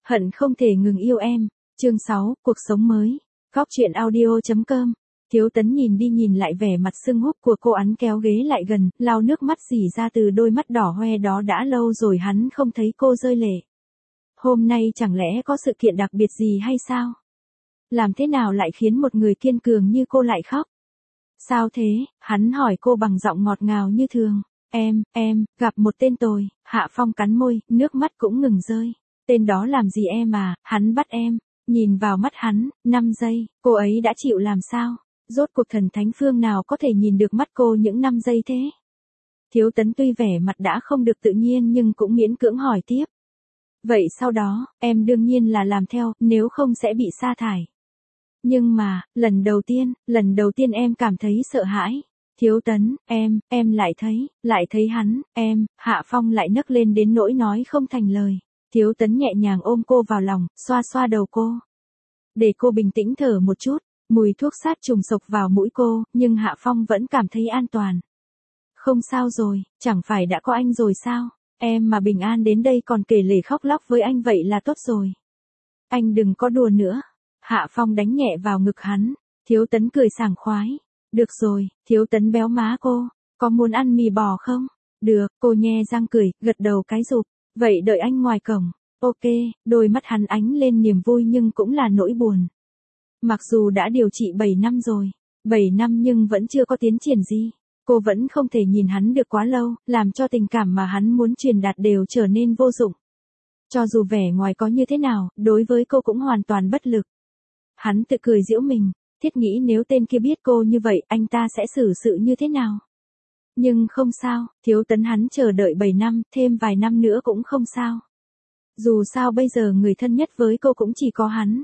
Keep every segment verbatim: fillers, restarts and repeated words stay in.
Hận không thể ngừng yêu em. Chương sáu, cuộc sống mới. Góc truyện audio chấm com. Thiếu Tấn nhìn đi nhìn lại vẻ mặt sưng húp của cô, hắn kéo ghế lại gần, lau nước mắt rỉ ra từ đôi mắt đỏ hoe đó, đã lâu rồi hắn không thấy cô rơi lệ. Hôm nay chẳng lẽ có sự kiện đặc biệt gì hay sao? Làm thế nào lại khiến một người kiên cường như cô lại khóc? Sao thế? Hắn hỏi cô bằng giọng ngọt ngào như thường. Em, em, gặp một tên tồi. Hạ Phong cắn môi, nước mắt cũng ngừng rơi. Tên đó làm gì em à? Hắn bắt em. Nhìn vào mắt hắn, năm giây, cô ấy đã chịu làm sao? Rốt cuộc thần thánh phương nào có thể nhìn được mắt cô những năm giây thế? Thiếu Tấn tuy vẻ mặt đã không được tự nhiên nhưng cũng miễn cưỡng hỏi tiếp. Vậy sau đó, em đương nhiên là làm theo, nếu không sẽ bị sa thải. Nhưng mà, lần đầu tiên, lần đầu tiên em cảm thấy sợ hãi. Thiếu Tấn, em, em lại thấy, lại thấy hắn, em, Hạ Phong lại nấc lên đến nỗi nói không thành lời. Thiếu Tấn nhẹ nhàng ôm cô vào lòng, xoa xoa đầu cô. Để cô bình tĩnh thở một chút, mùi thuốc sát trùng sộc vào mũi cô, nhưng Hạ Phong vẫn cảm thấy an toàn. Không sao rồi, chẳng phải đã có anh rồi sao? Em mà bình an đến đây còn kể lể khóc lóc với anh vậy là tốt rồi. Anh đừng có đùa nữa. Hạ Phong đánh nhẹ vào ngực hắn. Thiếu Tấn cười sảng khoái. Được rồi, Thiếu Tấn béo má cô. Có muốn ăn mì bò không? Được, cô nhe răng cười, gật đầu cái rụp. Vậy đợi anh ngoài cổng. Ok, đôi mắt hắn ánh lên niềm vui nhưng cũng là nỗi buồn. Mặc dù đã điều trị bảy năm rồi, bảy năm nhưng vẫn chưa có tiến triển gì. Cô vẫn không thể nhìn hắn được quá lâu, làm cho tình cảm mà hắn muốn truyền đạt đều trở nên vô dụng. Cho dù vẻ ngoài có như thế nào, đối với cô cũng hoàn toàn bất lực. Hắn tự cười giễu mình, thiết nghĩ nếu tên kia biết cô như vậy, anh ta sẽ xử sự như thế nào? Nhưng không sao, Thiếu Tấn hắn chờ đợi bảy năm, thêm vài năm nữa cũng không sao. Dù sao bây giờ người thân nhất với cô cũng chỉ có hắn.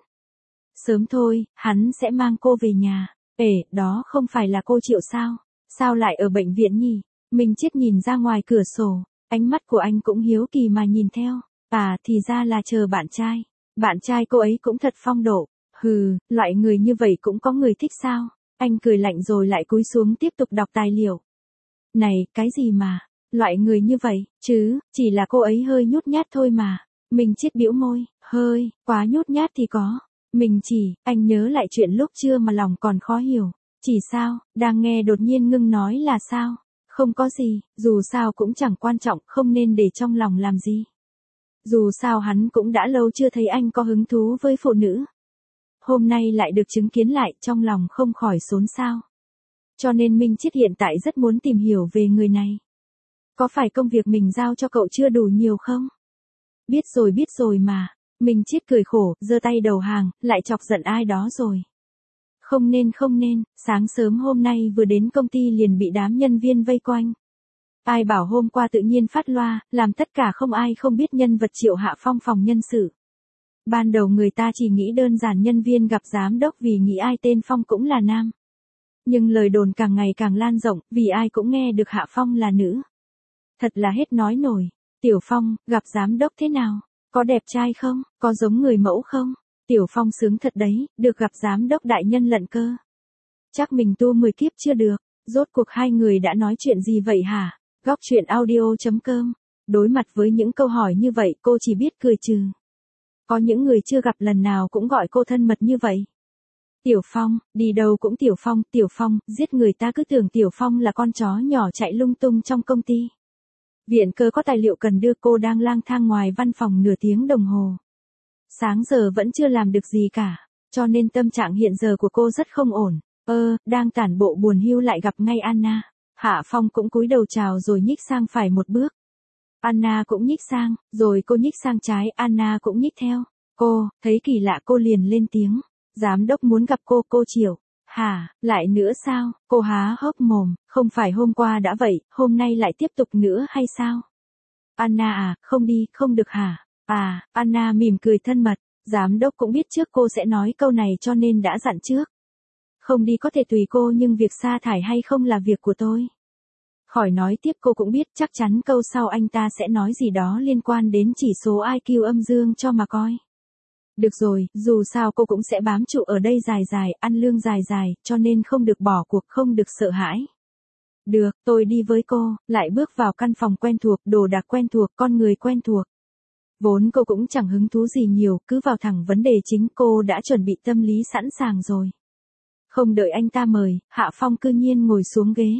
Sớm thôi, hắn sẽ mang cô về nhà. Ê, đó không phải là cô Triệu sao? Sao lại ở bệnh viện nhỉ? Minh Chiết nhìn ra ngoài cửa sổ, ánh mắt của anh cũng hiếu kỳ mà nhìn theo. À, thì ra là chờ bạn trai. Bạn trai cô ấy cũng thật phong độ. Hừ, loại người như vậy cũng có người thích sao? Anh cười lạnh rồi lại cúi xuống tiếp tục đọc tài liệu. Này, cái gì mà, loại người như vậy, chứ, chỉ là cô ấy hơi nhút nhát thôi mà. Minh Chiết bĩu môi, hơi, quá nhút nhát thì có. Mình chỉ, anh nhớ lại chuyện lúc trưa mà lòng còn khó hiểu. Chỉ sao, đang nghe đột nhiên ngưng nói là sao? Không có gì, dù sao cũng chẳng quan trọng, không nên để trong lòng làm gì. Dù sao hắn cũng đã lâu chưa thấy anh có hứng thú với phụ nữ. Hôm nay lại được chứng kiến lại, trong lòng không khỏi xốn xao. Cho nên Minh Chiết hiện tại rất muốn tìm hiểu về người này. Có phải công việc mình giao cho cậu chưa đủ nhiều không? Biết rồi biết rồi mà. Minh Chiết cười khổ, giơ tay đầu hàng, lại chọc giận ai đó rồi. Không nên không nên, sáng sớm hôm nay vừa đến công ty liền bị đám nhân viên vây quanh. Ai bảo hôm qua tự nhiên phát loa, làm tất cả không ai không biết nhân vật Triệu Hạ Phong phòng nhân sự. Ban đầu người ta chỉ nghĩ đơn giản nhân viên gặp giám đốc vì nghĩ ai tên Phong cũng là nam. Nhưng lời đồn càng ngày càng lan rộng, vì ai cũng nghe được Hạ Phong là nữ. Thật là hết nói nổi. Tiểu Phong, gặp giám đốc thế nào? Có đẹp trai không? Có giống người mẫu không? Tiểu Phong sướng thật đấy, được gặp giám đốc đại nhân lận cơ. Chắc mình tu mười kiếp chưa được. Rốt cuộc hai người đã nói chuyện gì vậy hả? Góc truyện audio chấm com. Đối mặt với những câu hỏi như vậy cô chỉ biết cười trừ. Có những người chưa gặp lần nào cũng gọi cô thân mật như vậy. Tiểu Phong, đi đâu cũng Tiểu Phong, Tiểu Phong, giết người ta cứ tưởng Tiểu Phong là con chó nhỏ chạy lung tung trong công ty. Viện cơ có tài liệu cần đưa, cô đang lang thang ngoài văn phòng nửa tiếng đồng hồ. Sáng giờ vẫn chưa làm được gì cả, cho nên tâm trạng hiện giờ của cô rất không ổn. Ơ, đang tản bộ buồn hiu lại gặp ngay Anna. Hạ Phong cũng cúi đầu chào rồi nhích sang phải một bước. Anna cũng nhích sang, rồi cô nhích sang trái, Anna cũng nhích theo. Cô, thấy kỳ lạ cô liền lên tiếng. Giám đốc muốn gặp cô, cô Triệu. Hả, lại nữa sao? Cô há hốc mồm, không phải hôm qua đã vậy, hôm nay lại tiếp tục nữa hay sao? Anna à, không đi, không được hả? À, Anna mỉm cười thân mật, giám đốc cũng biết trước cô sẽ nói câu này cho nên đã dặn trước. Không đi có thể tùy cô nhưng việc sa thải hay không là việc của tôi. Khỏi nói tiếp, cô cũng biết chắc chắn câu sau anh ta sẽ nói gì đó liên quan đến chỉ số i kiu âm dương cho mà coi. Được rồi, dù sao cô cũng sẽ bám trụ ở đây dài dài, ăn lương dài dài, cho nên không được bỏ cuộc, không được sợ hãi. Được, tôi đi với cô, lại bước vào căn phòng quen thuộc, đồ đạc quen thuộc, con người quen thuộc. Vốn cô cũng chẳng hứng thú gì nhiều, cứ vào thẳng vấn đề chính, cô đã chuẩn bị tâm lý sẵn sàng rồi. Không đợi anh ta mời, Hạ Phong cư nhiên ngồi xuống ghế.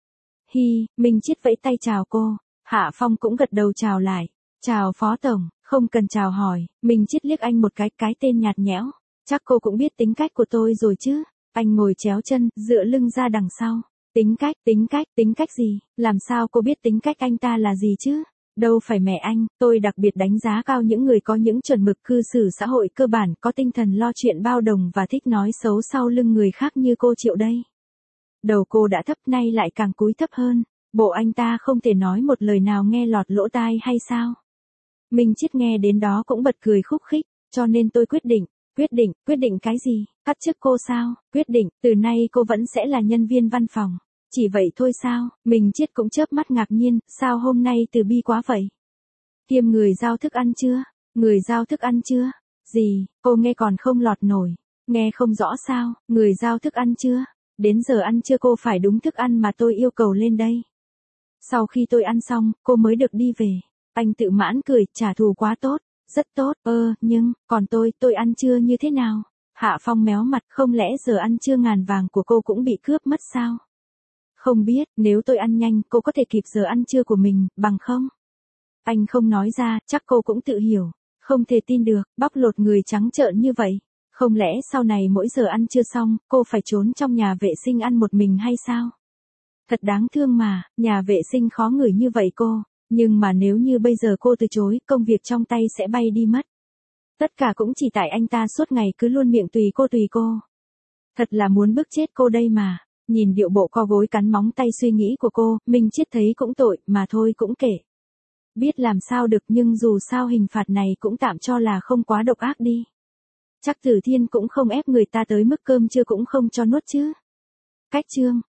Hi, Minh Chiết vẫy tay chào cô, Hạ Phong cũng gật đầu chào lại. Chào Phó Tổng, không cần chào hỏi, Minh Chiết liếc anh một cái, cái tên nhạt nhẽo. Chắc cô cũng biết tính cách của tôi rồi chứ. Anh ngồi chéo chân, dựa lưng ra đằng sau. Tính cách, tính cách, tính cách gì? Làm sao cô biết tính cách anh ta là gì chứ? Đâu phải mẹ anh, tôi đặc biệt đánh giá cao những người có những chuẩn mực cư xử xã hội cơ bản, có tinh thần lo chuyện bao đồng và thích nói xấu sau lưng người khác như cô Triệu đây. Đầu cô đã thấp, nay lại càng cúi thấp hơn. Bộ anh ta không thể nói một lời nào nghe lọt lỗ tai hay sao? Minh Chiết nghe đến đó cũng bật cười khúc khích, cho nên tôi quyết định. Quyết định, quyết định cái gì? Cắt chức cô sao? Quyết định, từ nay cô vẫn sẽ là nhân viên văn phòng. Chỉ vậy thôi sao? Minh Chiết cũng chớp mắt ngạc nhiên, sao hôm nay từ bi quá vậy? Kiêm người giao thức ăn chưa? Người giao thức ăn chưa? Gì? Cô nghe còn không lọt nổi. Nghe không rõ sao? Người giao thức ăn chưa? Đến giờ ăn trưa cô phải đúng thức ăn mà tôi yêu cầu lên đây. Sau khi tôi ăn xong, cô mới được đi về. Anh tự mãn cười, trả thù quá tốt. Rất tốt, ơ, nhưng, còn tôi, tôi ăn trưa như thế nào? Hạ Phong méo mặt, không lẽ giờ ăn trưa ngàn vàng của cô cũng bị cướp mất sao? Không biết, nếu tôi ăn nhanh, cô có thể kịp giờ ăn trưa của mình, bằng không? Anh không nói ra, chắc cô cũng tự hiểu. Không thể tin được, bóc lột người trắng trợn như vậy. Không lẽ sau này mỗi giờ ăn trưa xong, cô phải trốn trong nhà vệ sinh ăn một mình hay sao? Thật đáng thương mà, nhà vệ sinh khó ngửi như vậy cô. Nhưng mà nếu như bây giờ cô từ chối, công việc trong tay sẽ bay đi mất. Tất cả cũng chỉ tại anh ta suốt ngày cứ luôn miệng tùy cô tùy cô. Thật là muốn bức chết cô đây mà. Nhìn điệu bộ co gối cắn móng tay suy nghĩ của cô, Minh Chiết thấy cũng tội, mà thôi cũng kể. Biết làm sao được, nhưng dù sao hình phạt này cũng tạm cho là không quá độc ác đi. Chắc Tử Thiên cũng không ép người ta tới mức cơm trưa cũng không cho nuốt chứ. Cách chương